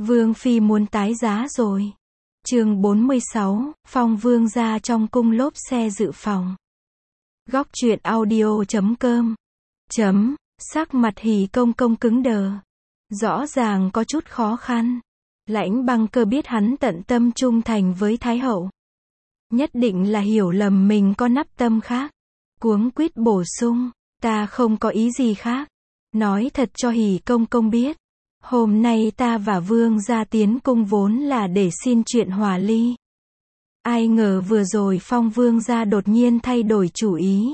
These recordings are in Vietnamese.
Vương Phi muốn tái giá rồi. Chương 46, Phong Vương gia trong cung lốp xe dự phòng. Góc truyện audio.com. Sắc mặt Hỉ Công Công cứng đờ. Rõ ràng có chút khó khăn. Lãnh Băng Cơ biết hắn tận tâm trung thành với Thái hậu. Nhất định là hiểu lầm mình có nắp tâm khác. Cuống quýt bổ sung, ta không có ý gì khác. Nói thật cho Hỉ Công Công biết. Hôm nay ta và Vương gia tiến cung vốn là để xin chuyện hòa ly. Ai ngờ vừa rồi Phong Vương gia đột nhiên thay đổi chủ ý.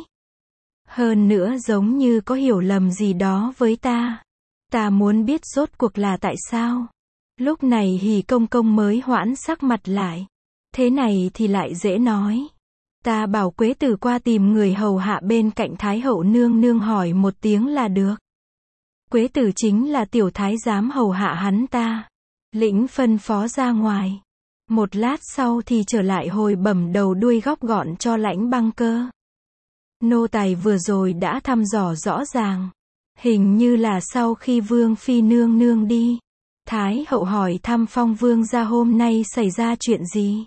Hơn nữa giống như có hiểu lầm gì đó với ta. Ta muốn biết rốt cuộc là tại sao. Lúc này Hỉ Công Công mới hoãn sắc mặt lại. Thế này thì lại dễ nói. Ta bảo Quế Tử qua tìm người hầu hạ bên cạnh Thái hậu nương nương hỏi một tiếng là được. Quế Tử chính là tiểu thái giám hầu hạ hắn ta. Lĩnh phân phó ra ngoài. Một lát sau thì trở lại hồi bẩm đầu đuôi góc gọn cho Lãnh Băng Cơ. Nô tài vừa rồi đã thăm dò rõ ràng. Hình như là sau khi Vương Phi nương nương đi. Thái hậu hỏi thăm Phong Vương gia hôm nay xảy ra chuyện gì.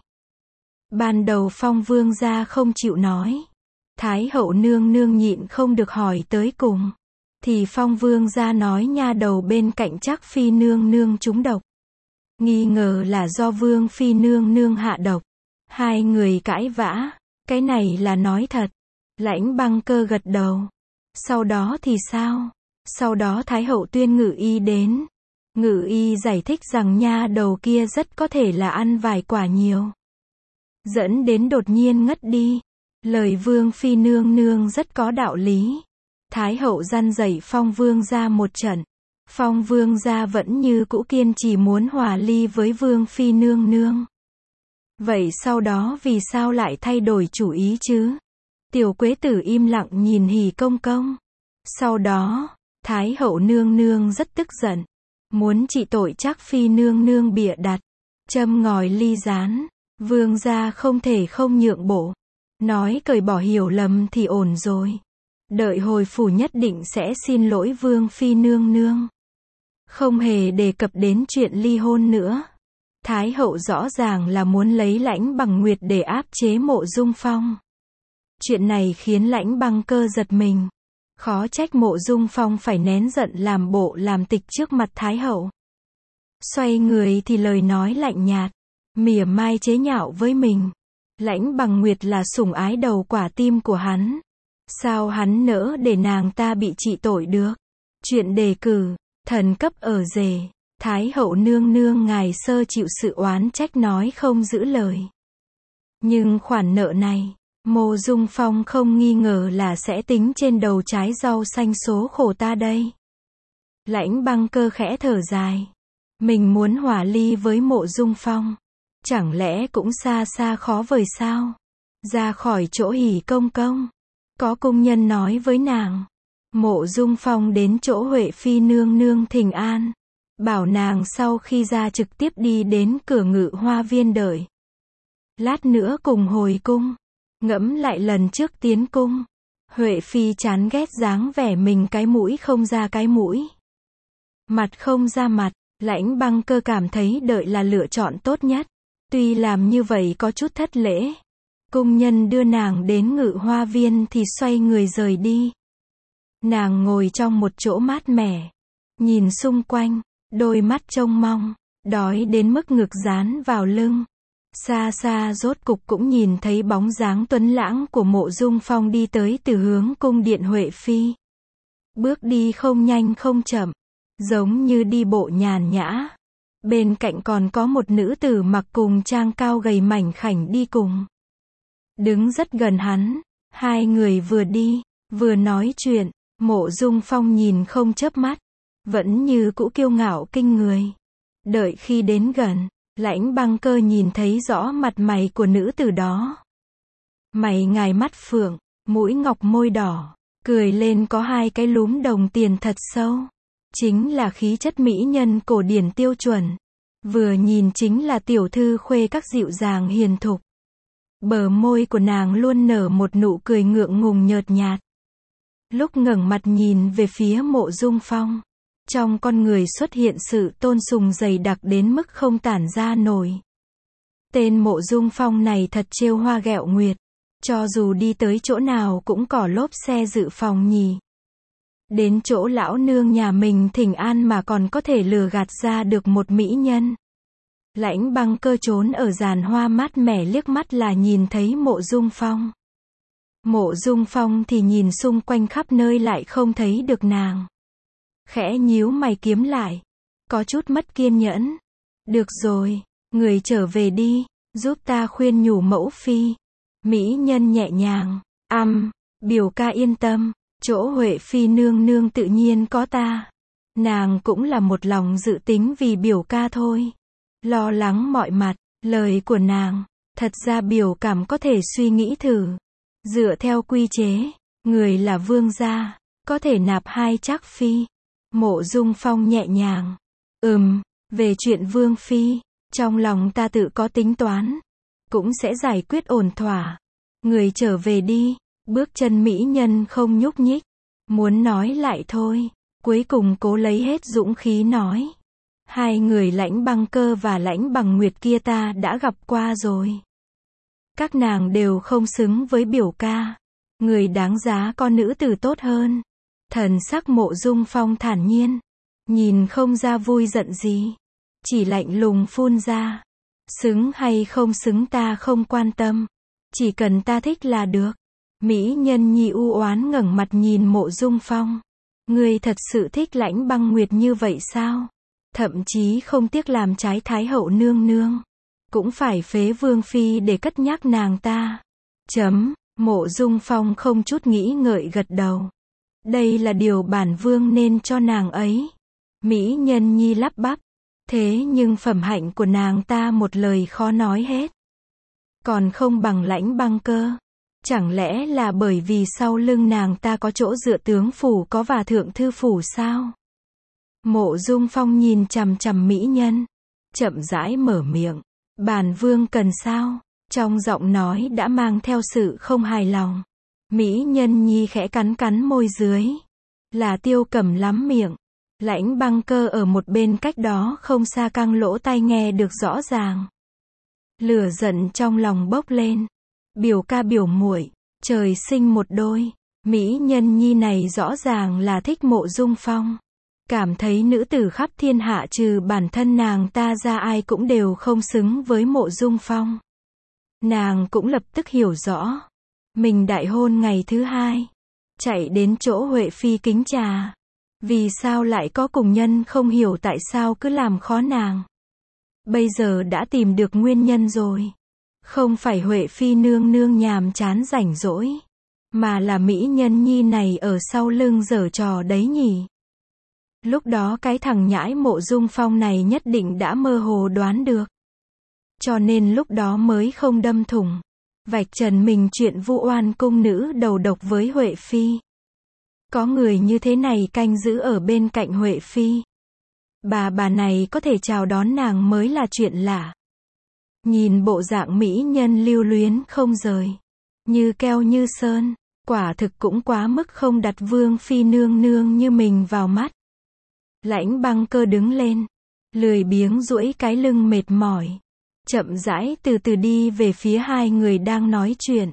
Ban đầu Phong Vương gia không chịu nói. Thái hậu nương nương nhịn không được hỏi tới cùng. Thì Phong Vương gia nói nha đầu bên cạnh Trác Phi nương nương trúng độc. Nghi ngờ là do Vương Phi nương nương hạ độc. Hai người cãi vã. Cái này là nói thật. Lãnh Băng Cơ gật đầu. Sau đó thì sao? Sau đó Thái hậu tuyên Ngự Y đến. Ngự Y giải thích rằng nha đầu kia rất có thể là ăn vài quả nhiều. Dẫn đến đột nhiên ngất đi. Lời Vương Phi nương nương rất có đạo lý. Thái hậu răn dạy Phong Vương gia một trận. Phong Vương gia vẫn như cũ kiên trì muốn hòa ly với Vương Phi nương nương. Vậy sau đó vì sao lại thay đổi chủ ý chứ? Tiểu Quế Tử im lặng nhìn Hỉ Công Công. Sau đó, Thái hậu nương nương rất tức giận. Muốn trị tội Trác Phi nương nương bịa đặt. Châm ngòi ly gián. Vương gia không thể không nhượng bộ. Nói cởi bỏ hiểu lầm thì ổn rồi. Đợi hồi phủ nhất định sẽ xin lỗi Vương Phi nương nương. Không hề đề cập đến chuyện ly hôn nữa. Thái hậu rõ ràng là muốn lấy Lãnh Bằng Nguyệt để áp chế Mộ Dung Phong. Chuyện này khiến Lãnh Băng Cơ giật mình. Khó trách Mộ Dung Phong phải nén giận làm bộ làm tịch trước mặt Thái hậu. Xoay người thì lời nói lạnh nhạt, mỉa mai chế nhạo với mình. Lãnh Bằng Nguyệt là sủng ái đầu quả tim của hắn. Sao hắn nỡ để nàng ta bị trị tội được? Chuyện đề cử, thần cấp ở rể, Thái hậu nương nương ngài sơ chịu sự oán trách nói không giữ lời. Nhưng khoản nợ này, Mộ Dung Phong không nghi ngờ là sẽ tính trên đầu trái rau xanh số khổ ta đây. Lãnh Băng Cơ khẽ thở dài. Mình muốn hòa ly với Mộ Dung Phong. Chẳng lẽ cũng xa xa khó vời sao? Ra khỏi chỗ Hỉ Công Công. Có cung nhân nói với nàng. Mộ Dung Phong đến chỗ Huệ Phi nương nương thỉnh an. Bảo nàng sau khi ra trực tiếp đi đến cửa Ngự Hoa Viên đợi. Lát nữa cùng hồi cung. Ngẫm lại lần trước tiến cung. Huệ Phi chán ghét dáng vẻ mình cái mũi không ra cái mũi. Mặt không ra mặt. Lãnh Băng Cơ cảm thấy đợi là lựa chọn tốt nhất. Tuy làm như vậy có chút thất lễ. Cung nhân đưa nàng đến Ngự Hoa Viên thì xoay người rời đi. Nàng ngồi trong một chỗ mát mẻ. Nhìn xung quanh, đôi mắt trông mong, đói đến mức ngực dán vào lưng. Xa xa rốt cục cũng nhìn thấy bóng dáng tuấn lãng của Mộ Dung Phong đi tới từ hướng cung điện Huệ Phi. Bước đi không nhanh không chậm, giống như đi bộ nhàn nhã. Bên cạnh còn có một nữ tử mặc cùng trang cao gầy mảnh khảnh đi cùng. Đứng rất gần hắn, hai người vừa đi, vừa nói chuyện. Mộ Dung Phong nhìn không chớp mắt, vẫn như cũ kiêu ngạo kinh người. Đợi khi đến gần, Lãnh Băng Cơ nhìn thấy rõ mặt mày của nữ tử đó. Mày ngài mắt phượng, mũi ngọc môi đỏ, cười lên có hai cái lúm đồng tiền thật sâu. Chính là khí chất mỹ nhân cổ điển tiêu chuẩn. Vừa nhìn chính là tiểu thư khuê các dịu dàng hiền thục. Bờ môi của nàng luôn nở một nụ cười ngượng ngùng nhợt nhạt. Lúc ngẩng mặt nhìn về phía Mộ Dung Phong, Trong con người xuất hiện sự tôn sùng dày đặc đến mức không tản ra nổi. Tên Mộ Dung Phong này thật trêu hoa ghẹo nguyệt. Cho dù đi tới chỗ nào cũng có lốp xe dự phòng nhỉ. Đến chỗ lão nương nhà mình thỉnh an mà còn có thể lừa gạt ra được một mỹ nhân. Lãnh Băng Cơ trốn ở giàn hoa mát mẻ liếc mắt là nhìn thấy Mộ Dung Phong. Mộ Dung Phong thì nhìn xung quanh khắp nơi lại không thấy được nàng. Khẽ nhíu mày kiếm lại. Có chút mất kiên nhẫn. Được rồi, người trở về đi, giúp ta khuyên nhủ mẫu phi. Mỹ nhân nhẹ nhàng, biểu ca yên tâm, chỗ Huệ phi nương nương tự nhiên có ta. Nàng cũng là một lòng dự tính vì biểu ca thôi. Lo lắng mọi mặt, lời của nàng, thật ra biểu cảm có thể suy nghĩ thử. Dựa theo quy chế, người là vương gia, có thể nạp 2 trác phi. Mộ Dung Phong nhẹ nhàng. Về chuyện vương phi, trong lòng ta tự có tính toán. Cũng sẽ giải quyết ổn thỏa. Người trở về đi, bước chân mỹ nhân không nhúc nhích. Muốn nói lại thôi, cuối cùng cố lấy hết dũng khí nói. 2 người Lãnh Băng Cơ và Lãnh Bằng Nguyệt kia ta đã gặp qua rồi. Các nàng đều không xứng với biểu ca. Người đáng giá có nữ tử tốt hơn. Thần sắc Mộ Dung Phong thản nhiên. Nhìn không ra vui giận gì. Chỉ lạnh lùng phun ra. Xứng hay không xứng ta không quan tâm. Chỉ cần ta thích là được. Mỹ nhân nhi u oán ngẩng mặt nhìn Mộ Dung Phong. Ngươi thật sự thích Lãnh Băng Nguyệt như vậy sao? Thậm chí không tiếc làm trái Thái hậu nương nương. Cũng phải phế vương phi để cất nhắc nàng ta. Mộ Dung Phong không chút nghĩ ngợi gật đầu. Đây là điều bản vương nên cho nàng ấy. Mỹ nhân nhi lắp bắp. Thế nhưng phẩm hạnh của nàng ta một lời khó nói hết. Còn không bằng Lãnh Băng Cơ. Chẳng lẽ là bởi vì sau lưng nàng ta có chỗ dựa tướng phủ có và thượng thư phủ sao? Mộ Dung Phong nhìn chằm chằm mỹ nhân. Chậm rãi mở miệng. Bản vương cần sao? Trong giọng nói đã mang theo sự không hài lòng. Mỹ nhân nhi khẽ cắn cắn môi dưới. Là Tiêu Cẩm lắm miệng. Lãnh Băng Cơ ở một bên cách đó không xa căng lỗ tai nghe được rõ ràng. Lửa giận trong lòng bốc lên. Biểu ca biểu muội, trời sinh một đôi. Mỹ nhân nhi này rõ ràng là thích Mộ Dung Phong. Cảm thấy nữ tử khắp thiên hạ trừ bản thân nàng ta ra ai cũng đều không xứng với Mộ Dung Phong. Nàng cũng lập tức hiểu rõ. Mình đại hôn ngày thứ 2. Chạy đến chỗ Huệ phi kính trà. Vì sao lại có cùng nhân không hiểu tại sao cứ làm khó nàng. Bây giờ đã tìm được nguyên nhân rồi. Không phải Huệ phi nương nương nhàm chán rảnh rỗi. Mà là mỹ nhân nhi này ở sau lưng giở trò đấy nhỉ. Lúc đó cái thằng nhãi Mộ Dung Phong này nhất định đã mơ hồ đoán được. Cho nên lúc đó mới không đâm thủng. Vạch trần mình chuyện vu oan cung nữ đầu độc với Huệ phi. Có người như thế này canh giữ ở bên cạnh Huệ phi. Bà này có thể chào đón nàng mới là chuyện lạ. Nhìn bộ dạng mỹ nhân lưu luyến không rời. Như keo như sơn. Quả thực cũng quá mức không đặt vương phi nương nương như mình vào mắt. Lãnh Băng Cơ đứng lên. Lười biếng duỗi cái lưng mệt mỏi. Chậm rãi từ từ đi về phía 2 người đang nói chuyện.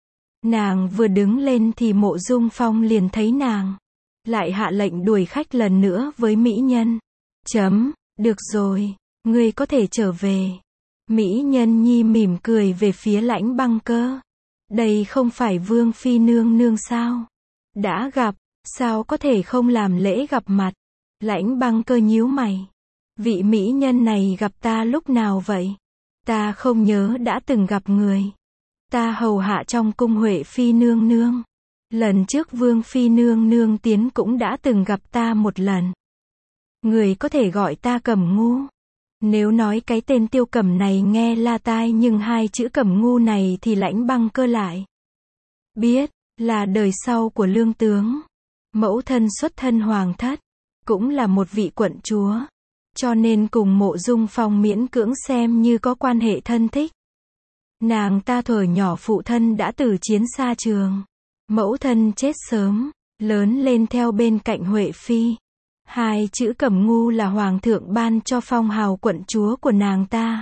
Nàng vừa đứng lên thì Mộ Dung Phong liền thấy nàng. Lại hạ lệnh đuổi khách lần nữa với mỹ nhân. Được rồi, ngươi có thể trở về. Mỹ nhân nhi mỉm cười về phía Lãnh Băng Cơ. Đây không phải vương phi nương nương sao? Đã gặp, sao có thể không làm lễ gặp mặt? Lãnh Băng Cơ nhíu mày. Vị mỹ nhân này gặp ta lúc nào vậy? Ta không nhớ đã từng gặp người. Ta hầu hạ trong cung Huệ phi nương nương. Lần trước vương phi nương nương tiến cũng đã từng gặp ta một lần. Người có thể gọi ta Cẩm Ngu. Nếu nói cái tên Tiêu Cẩm này nghe la tai nhưng 2 chữ Cẩm Ngu này thì Lãnh Băng Cơ lại biết là đời sau của lương tướng. Mẫu thân xuất thân hoàng thất, cũng là một vị quận chúa. Cho nên cùng Mộ Dung Phong miễn cưỡng xem như có quan hệ thân thích. Nàng ta thuở nhỏ phụ thân đã từ chiến xa trường. Mẫu thân chết sớm, lớn lên theo bên cạnh Huệ phi. Hai chữ Cẩm Ngu là hoàng thượng ban cho phong hào quận chúa của nàng ta.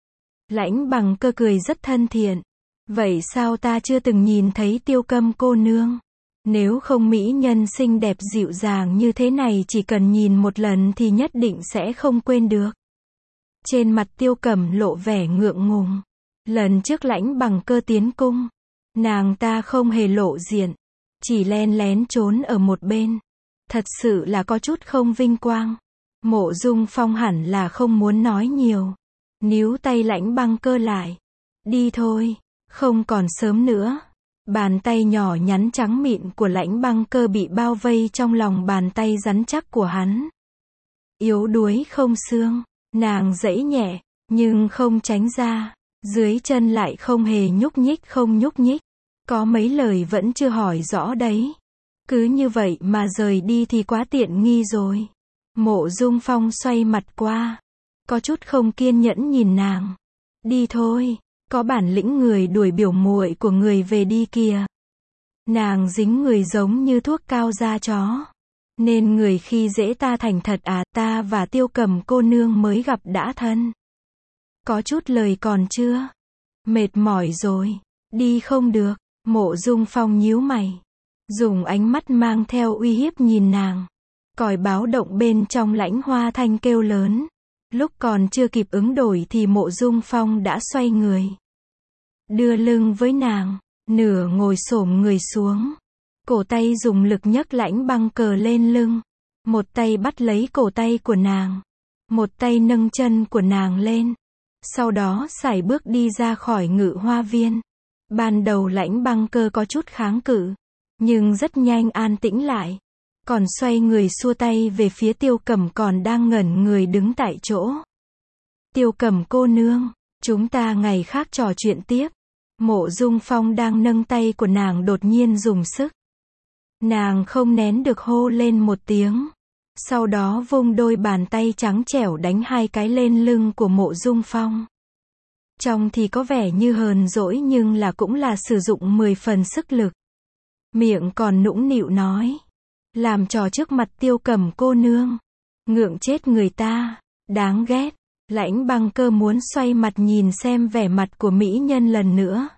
Lãnh Bằng Cơ cười rất thân thiện. Vậy sao ta chưa từng nhìn thấy Tiêu Câm cô nương? Nếu không mỹ nhân xinh đẹp dịu dàng như thế này chỉ cần nhìn một lần thì nhất định sẽ không quên được. Trên mặt Tiêu Cẩm lộ vẻ ngượng ngùng. Lần trước Lãnh Bằng Cơ tiến cung, nàng ta không hề lộ diện, chỉ len lén trốn ở một bên. Thật sự là có chút không vinh quang. Mộ Dung Phong hẳn là không muốn nói nhiều. Níu tay Lãnh Bằng Cơ lại. Đi thôi, không còn sớm nữa. Bàn tay nhỏ nhắn trắng mịn của Lãnh Bằng Cơ bị bao vây trong lòng bàn tay rắn chắc của hắn. Yếu đuối không xương, nàng giãy nhẹ, nhưng không tránh ra. Dưới chân lại không hề nhúc nhích không nhúc nhích. Có mấy lời vẫn chưa hỏi rõ đấy. Cứ như vậy mà rời đi thì quá tiện nghi rồi. Mộ Dung Phong xoay mặt qua. Có chút không kiên nhẫn nhìn nàng. Đi thôi, có bản lĩnh người đuổi biểu muội của người về đi kìa. Nàng dính người giống như thuốc cao da chó. Nên người khi dễ ta thành thật à, ta và Tiêu Cẩm cô nương mới gặp đã thân. Có chút lời còn chưa. Mệt mỏi rồi, đi không được. Mộ Dung Phong nhíu mày. Dùng ánh mắt mang theo uy hiếp nhìn nàng. Còi báo động bên trong Lãnh Hoa Thanh kêu lớn. Lúc còn chưa kịp ứng đổi thì Mộ Dung Phong đã xoay người. Đưa lưng với nàng, nửa ngồi xổm người xuống. Cổ tay dùng lực nhấc Lãnh Bằng Cơ lên lưng. Một tay bắt lấy cổ tay của nàng. Một tay nâng chân của nàng lên. Sau đó sải bước đi ra khỏi Ngự Hoa Viên. Ban đầu Lãnh Bằng Cơ có chút kháng cự, nhưng rất nhanh an tĩnh lại. Còn xoay người xua tay về phía Tiêu Cẩm còn đang ngẩn người đứng tại chỗ. Tiêu Cẩm cô nương, chúng ta ngày khác trò chuyện tiếp. Mộ Dung Phong đang nâng tay của nàng đột nhiên dùng sức. Nàng không nén được hô lên một tiếng. Sau đó vung đôi bàn tay trắng trẻo đánh hai cái lên lưng của Mộ Dung Phong. Trong thì có vẻ như hờn dỗi nhưng là cũng là sử dụng 10 phần sức lực. Miệng còn nũng nịu nói. Làm trò trước mặt Tiêu Cẩm cô nương. Ngượng chết người ta. Đáng ghét. Lãnh Bằng Cơ muốn xoay mặt nhìn xem vẻ mặt của mỹ nhân lần nữa.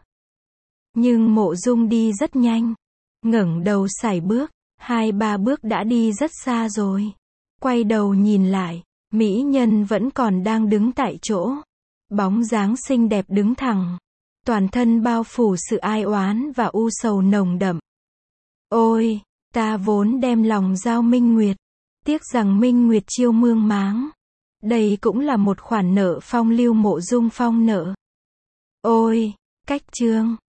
Nhưng Mộ Dung đi rất nhanh. Ngẩng đầu sải bước. 2-3 bước đã đi rất xa rồi. Quay đầu nhìn lại. Mỹ nhân vẫn còn đang đứng tại chỗ. Bóng dáng xinh đẹp đứng thẳng. Toàn thân bao phủ sự ai oán và u sầu nồng đậm. Ôi, ta vốn đem lòng giao Minh Nguyệt. Tiếc rằng Minh Nguyệt chiêu mương máng. Đây cũng là một khoản nợ phong lưu Mộ Dung Phong nợ. Ôi, cách chương.